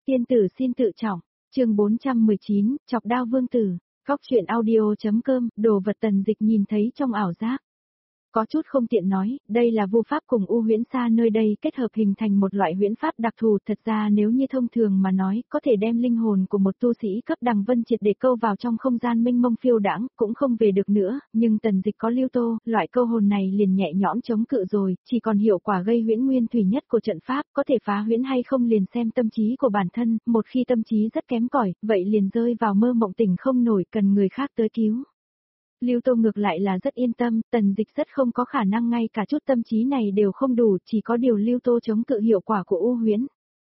Tiên tử xin tự trọng, chương 419, chọc đao vương tử, Cóc truyện audio.com, đồ vật Tần Dịch nhìn thấy trong ảo giác. Có chút không tiện nói, đây là vu pháp cùng u huyễn sa nơi đây kết hợp hình thành một loại huyễn pháp đặc thù. Thật ra nếu như thông thường mà nói, có thể đem linh hồn của một tu sĩ cấp đằng vân triệt để câu vào trong không gian mênh mông phiêu đãng, cũng không về được nữa, nhưng Tần Dịch có lưu tô, loại câu hồn này liền nhẹ nhõm chống cự rồi, chỉ còn hiệu quả gây huyễn nguyên thủy nhất của trận pháp, có thể phá huyễn hay không liền xem tâm trí của bản thân, một khi tâm trí rất kém cỏi, vậy liền rơi vào mơ mộng tỉnh không nổi, cần người khác tới cứu. Lưu Tô ngược lại là rất yên tâm, Tần Dịch rất không có khả năng ngay cả chút tâm trí này đều không đủ, chỉ có điều Lưu Tô chống cự hiệu quả của u huyễn.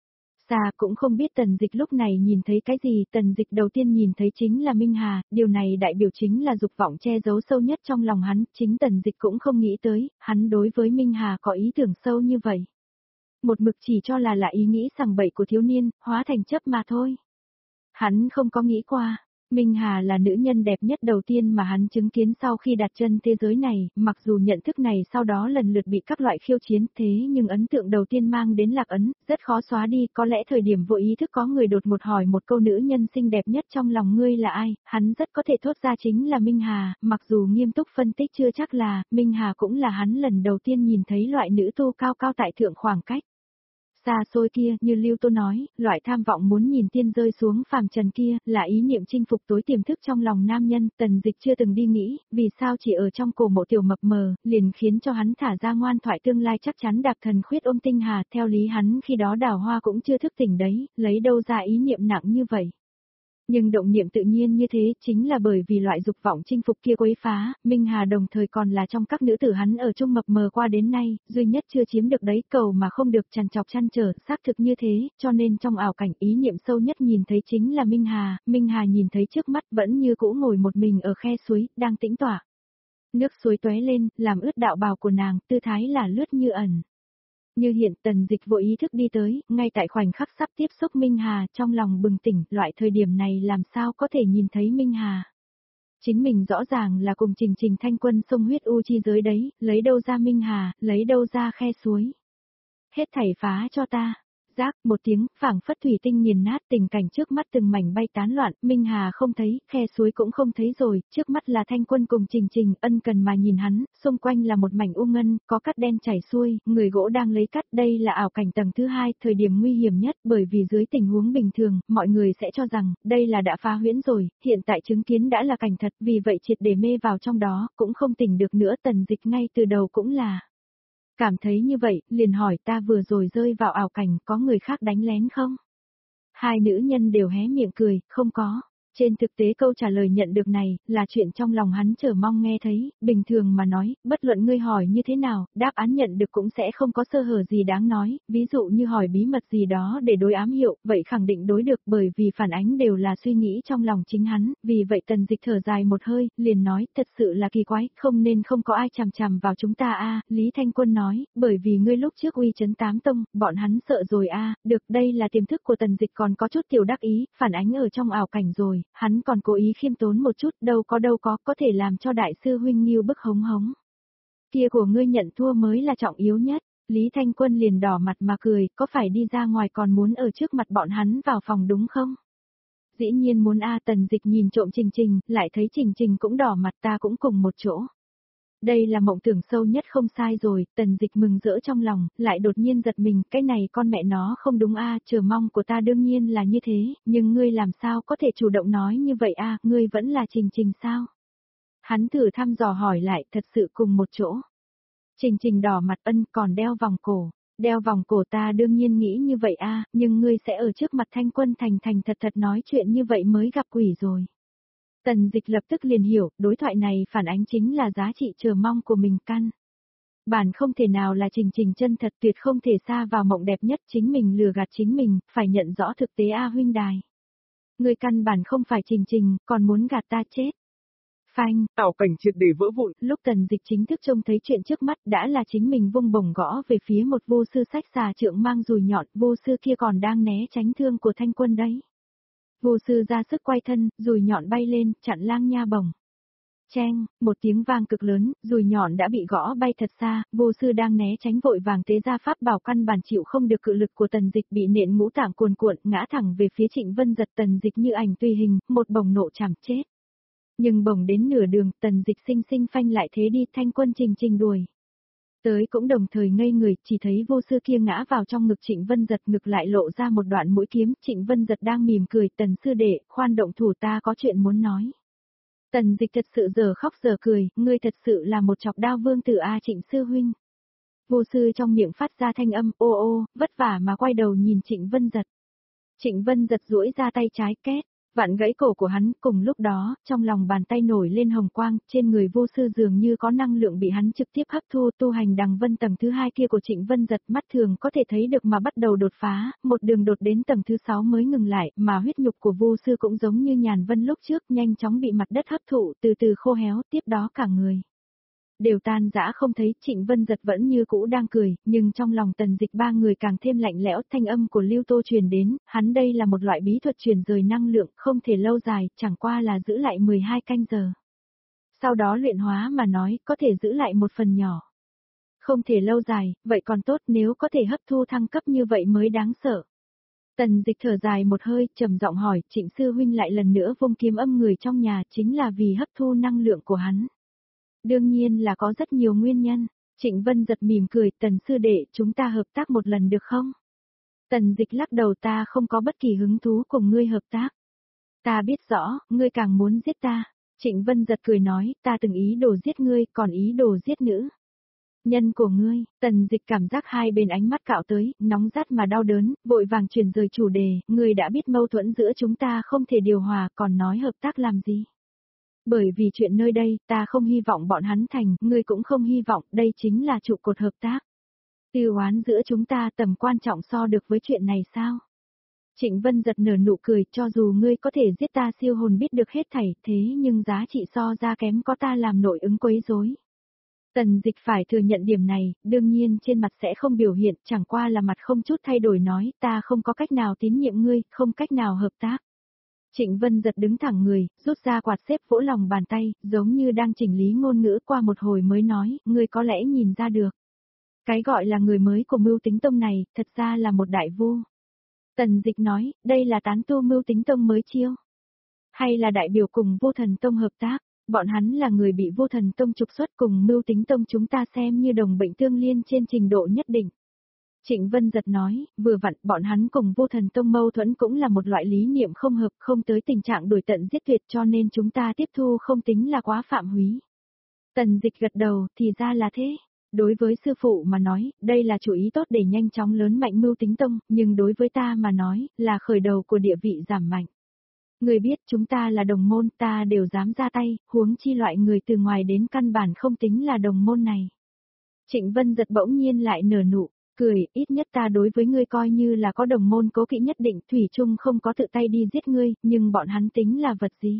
Sa cũng không biết Tần Dịch lúc này nhìn thấy cái gì, Tần Dịch đầu tiên nhìn thấy chính là Minh Hà, điều này đại biểu chính là dục vọng che giấu sâu nhất trong lòng hắn, chính Tần Dịch cũng không nghĩ tới, hắn đối với Minh Hà có ý tưởng sâu như vậy. Một mực chỉ cho là ý nghĩ sằng bậy của thiếu niên, hóa thành chấp mà thôi. Hắn không có nghĩ qua. Minh Hà là nữ nhân đẹp nhất đầu tiên mà hắn chứng kiến sau khi đặt chân thế giới này, mặc dù nhận thức này sau đó lần lượt bị các loại khiêu chiến, thế nhưng ấn tượng đầu tiên mang đến lạc ấn, rất khó xóa đi, có lẽ thời điểm vô ý thức có người đột một hỏi một câu nữ nhân xinh đẹp nhất trong lòng ngươi là ai, hắn rất có thể thốt ra chính là Minh Hà, mặc dù nghiêm túc phân tích chưa chắc là, Minh Hà cũng là hắn lần đầu tiên nhìn thấy loại nữ tu cao cao tại thượng khoảng cách. Xa xôi kia, như Lưu Tô nói, loại tham vọng muốn nhìn tiên rơi xuống phàm trần kia, là ý niệm chinh phục tối tiềm thức trong lòng nam nhân, Tần Dịch chưa từng đi nghĩ, vì sao chỉ ở trong cổ mộ tiểu mập mờ, liền khiến cho hắn thả ra ngoan thoại tương lai chắc chắn đạp thần khuyết ôm tinh hà, theo lý hắn khi đó đào hoa cũng chưa thức tỉnh đấy, lấy đâu ra ý niệm nặng như vậy. Nhưng động niệm tự nhiên như thế, chính là bởi vì loại dục vọng chinh phục kia quấy phá, Minh Hà đồng thời còn là trong các nữ tử hắn ở chung mập mờ qua đến nay, duy nhất chưa chiếm được đấy, cầu mà không được trằn trọc chăn trở, xác thực như thế, cho nên trong ảo cảnh ý niệm sâu nhất nhìn thấy chính là Minh Hà nhìn thấy trước mắt vẫn như cũ ngồi một mình ở khe suối, đang tĩnh tọa. Nước suối tóe lên, làm ướt đạo bào của nàng, tư thái là lướt như ẩn. Như hiện Tần Dịch vô ý thức đi tới, ngay tại khoảnh khắc sắp tiếp xúc Minh Hà, trong lòng bừng tỉnh, loại thời điểm này làm sao có thể nhìn thấy Minh Hà. Chính mình rõ ràng là cùng Trình Thanh Quân sông huyết u chi giới đấy, lấy đâu ra Minh Hà, lấy đâu ra khe suối. Hết thảy phá cho ta. Rác một tiếng, phảng phất thủy tinh nghiền nát, tình cảnh trước mắt từng mảnh bay tán loạn, Minh Hà không thấy, khe suối cũng không thấy rồi, trước mắt là Thanh Quân cùng Trình ân cần mà nhìn hắn, xung quanh là một mảnh u ngân, có cát đen chảy xuôi, người gỗ đang lấy cát, đây là ảo cảnh tầng thứ 2, thời điểm nguy hiểm nhất, bởi vì dưới tình huống bình thường, mọi người sẽ cho rằng, đây là đã phá huyễn rồi, hiện tại chứng kiến đã là cảnh thật, vì vậy triệt để mê vào trong đó, cũng không tỉnh được nữa. Tần Dịch ngay từ đầu cũng là cảm thấy như vậy, liền hỏi ta vừa rồi rơi vào ảo cảnh có người khác đánh lén không? Hai nữ nhân đều hé miệng cười, không có. Trên thực tế câu trả lời nhận được này, là chuyện trong lòng hắn chờ mong nghe thấy, bình thường mà nói, bất luận ngươi hỏi như thế nào, đáp án nhận được cũng sẽ không có sơ hở gì đáng nói, ví dụ như hỏi bí mật gì đó để đối ám hiệu, vậy khẳng định đối được bởi vì phản ánh đều là suy nghĩ trong lòng chính hắn, vì vậy Tần Dịch thở dài một hơi, liền nói, thật sự là kỳ quái, không nên không có ai chằm chằm vào chúng ta a. Lý Thanh Quân nói, bởi vì ngươi lúc trước uy chấn tám tông, bọn hắn sợ rồi a. Được, đây là tiềm thức của Tần Dịch còn có chút tiểu đắc ý, phản ánh ở trong ảo cảnh rồi. Hắn còn cố ý khiêm tốn một chút, đâu có thể làm cho đại sư huynh Nghiêu bức hống hống. Kia của ngươi nhận thua mới là trọng yếu nhất, Lý Thanh Quân liền đỏ mặt mà cười, có phải đi ra ngoài còn muốn ở trước mặt bọn hắn vào phòng đúng không? Dĩ nhiên muốn a. Tần Dịch nhìn trộm Trình, lại thấy Trình cũng đỏ mặt, ta cũng cùng một chỗ. Đây là mộng tưởng sâu nhất không sai rồi, Tần Dịch mừng rỡ trong lòng, lại đột nhiên giật mình, cái này con mẹ nó không đúng a, chờ mong của ta đương nhiên là như thế, nhưng ngươi làm sao có thể chủ động nói như vậy a, ngươi vẫn là Trình sao? Hắn thử thăm dò hỏi lại, thật sự cùng một chỗ. Trình đỏ mặt, ân, còn đeo vòng cổ. Đeo vòng cổ ta đương nhiên nghĩ như vậy a, nhưng ngươi sẽ ở trước mặt Thanh Quân thành thật nói chuyện như vậy mới gặp quỷ rồi. Tần Dịch lập tức liền hiểu, đối thoại này phản ánh chính là giá trị chờ mong của mình căn. Bản không thể nào là Trình chân thật, tuyệt không thể xa vào mộng đẹp nhất, chính mình lừa gạt chính mình, phải nhận rõ thực tế a huynh đài. Ngươi căn bản không phải Trình, còn muốn gạt ta chết. Phanh, ảo cảnh triệt để vỡ vụn. Lúc Tần Dịch chính thức trông thấy chuyện trước mắt đã là chính mình vung bổng gõ về phía một vô sư sách xà trượng mang dùi nhọn, vô sư kia còn đang né tránh thương của Thanh Quân đấy. Vô sư ra sức quay thân, dùi nhọn bay lên, chặn lang nha bổng. Cheng, một tiếng vang cực lớn, dùi nhọn đã bị gõ bay thật xa, vô sư đang né tránh vội vàng tế ra pháp bảo căn bản chịu không được cự lực của Tần Dịch, bị nện ngũ tạng cuồn cuộn ngã thẳng về phía Trịnh Vân Giật. Tần Dịch như ảnh tùy hình, một bổng nộ chảm chết. Nhưng bổng đến nửa đường, Tần Dịch sinh sinh phanh lại thế đi, Thanh Quân Trình Trình đuổi tới cũng đồng thời ngây người, chỉ thấy vô sư kia ngã vào trong ngực Trịnh Vân Giật, ngực lại lộ ra một đoạn mũi kiếm. Trịnh Vân Giật đang mỉm cười, Tần sư đệ, khoan động thủ, ta có chuyện muốn nói. Tần Dịch thật sự giờ khóc giờ cười, ngươi thật sự là một chọc đao vương tử a Trịnh sư huynh. Vô sư trong miệng phát ra thanh âm ô ô, vất vả mà quay đầu nhìn Trịnh Vân Giật. Trịnh Vân Giật duỗi ra tay trái két, vặn gãy cổ của hắn, cùng lúc đó, trong lòng bàn tay nổi lên hồng quang, trên người vô sư dường như có năng lượng bị hắn trực tiếp hấp thu. Tu hành đằng vân tầng thứ 2 kia của Trịnh Vân Giật mắt thường có thể thấy được mà bắt đầu đột phá, một đường đột đến tầng thứ 6 mới ngừng lại, mà huyết nhục của vô sư cũng giống như Nhàn Vân lúc trước, nhanh chóng bị mặt đất hấp thụ, từ từ khô héo, tiếp đó cả người đều tan rã không thấy. Trịnh Vân Giật vẫn như cũ đang cười, nhưng trong lòng Tần Dịch ba người càng thêm lạnh lẽo. Thanh âm của Lưu Tô truyền đến, hắn đây là một loại bí thuật truyền rời năng lượng, không thể lâu dài, chẳng qua là giữ lại 12 canh giờ. Sau đó luyện hóa mà nói, có thể giữ lại một phần nhỏ. Không thể lâu dài, vậy còn tốt, nếu có thể hấp thu thăng cấp như vậy mới đáng sợ. Tần Dịch thở dài một hơi, trầm giọng hỏi, Trịnh sư huynh lại lần nữa vung kiếm âm người trong nhà chính là vì hấp thu năng lượng của hắn. Đương nhiên là có rất nhiều nguyên nhân. Trịnh Vân Giật mỉm cười, Tần sư đệ, chúng ta hợp tác một lần được không? Tần Dịch lắc đầu, ta không có bất kỳ hứng thú cùng ngươi hợp tác. Ta biết rõ, ngươi càng muốn giết ta. Trịnh Vân Giật cười nói, ta từng ý đồ giết ngươi, còn ý đồ giết nữ nhân của ngươi. Tần Dịch cảm giác hai bên ánh mắt cạo tới, nóng rát mà đau đớn, vội vàng chuyển rời chủ đề, ngươi đã biết mâu thuẫn giữa chúng ta không thể điều hòa, còn nói hợp tác làm gì? Bởi vì chuyện nơi đây, ta không hy vọng bọn hắn thành, ngươi cũng không hy vọng, đây chính là trụ cột hợp tác. Tư oán giữa chúng ta tầm quan trọng so được với chuyện này sao? Trịnh Vân Giật nở nụ cười, cho dù ngươi có thể giết ta siêu hồn biết được hết thảy, thế nhưng giá trị so ra kém có ta làm nội ứng quấy rối. Tần Dịch phải thừa nhận điểm này, đương nhiên trên mặt sẽ không biểu hiện, chẳng qua là mặt không chút thay đổi nói, ta không có cách nào tín nhiệm ngươi, không cách nào hợp tác. Trịnh Vân Giật đứng thẳng người, rút ra quạt xếp vỗ lòng bàn tay, giống như đang chỉnh lý ngôn ngữ, qua một hồi mới nói, ngươi có lẽ nhìn ra được. Cái gọi là người mới của Mưu Tính Tông này, thật ra là một đại vu. Tần Dịch nói, đây là tán tu Mưu Tính Tông mới chiêu. Hay là đại biểu cùng Vô Thần Tông hợp tác, bọn hắn là người bị Vô Thần Tông trục xuất, cùng Mưu Tính Tông chúng ta xem như đồng bệnh tương liên trên trình độ nhất định. Trịnh Vân Giật nói, vừa vặn, bọn hắn cùng Vô Thần Tông mâu thuẫn cũng là một loại lý niệm không hợp, không tới tình trạng đuổi tận giết tuyệt, cho nên chúng ta tiếp thu không tính là quá phạm húy. Tần Dịch gật đầu, thì ra là thế. Đối với sư phụ mà nói, đây là chủ ý tốt để nhanh chóng lớn mạnh Mưu Tính Tông, nhưng đối với ta mà nói, là khởi đầu của địa vị giảm mạnh. Người biết chúng ta là đồng môn, ta đều dám ra tay, huống chi loại người từ ngoài đến căn bản không tính là đồng môn này. Trịnh Vân Giật bỗng nhiên lại nở nụ cười, ít nhất ta đối với ngươi coi như là có đồng môn cố kỵ nhất định, thủy chung không có tự tay đi giết ngươi, nhưng bọn hắn tính là vật gì?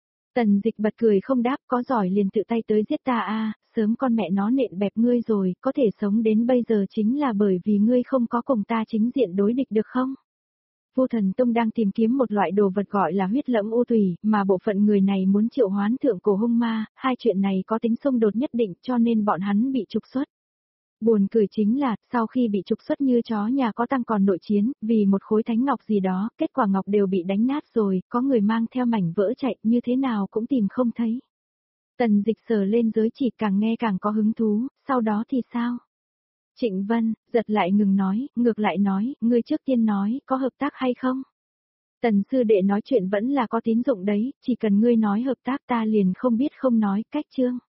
Tần Dịch bật cười không đáp, có giỏi liền tự tay tới giết ta a, sớm con mẹ nó nện bẹp ngươi rồi, có thể sống đến bây giờ chính là bởi vì ngươi không có cùng ta chính diện đối địch được không? Vô Thần Tông đang tìm kiếm một loại đồ vật gọi là huyết lẫm u tùy, mà bộ phận người này muốn triệu hoán thượng cổ hung ma, hai chuyện này có tính xung đột nhất định cho nên bọn hắn bị trục xuất. Buồn cười chính là, sau khi bị trục xuất như chó nhà có tăng còn nội chiến, vì một khối thánh ngọc gì đó, kết quả ngọc đều bị đánh nát rồi, có người mang theo mảnh vỡ chạy, như thế nào cũng tìm không thấy. Tần Dịch sờ lên giới chỉ, càng nghe càng có hứng thú, sau đó thì sao? Trịnh Vân, Giật lại ngừng nói, ngược lại nói, ngươi trước tiên nói, có hợp tác hay không? Tần sư đệ nói chuyện vẫn là có tín dụng đấy, chỉ cần ngươi nói hợp tác ta liền không biết không nói, cách chương.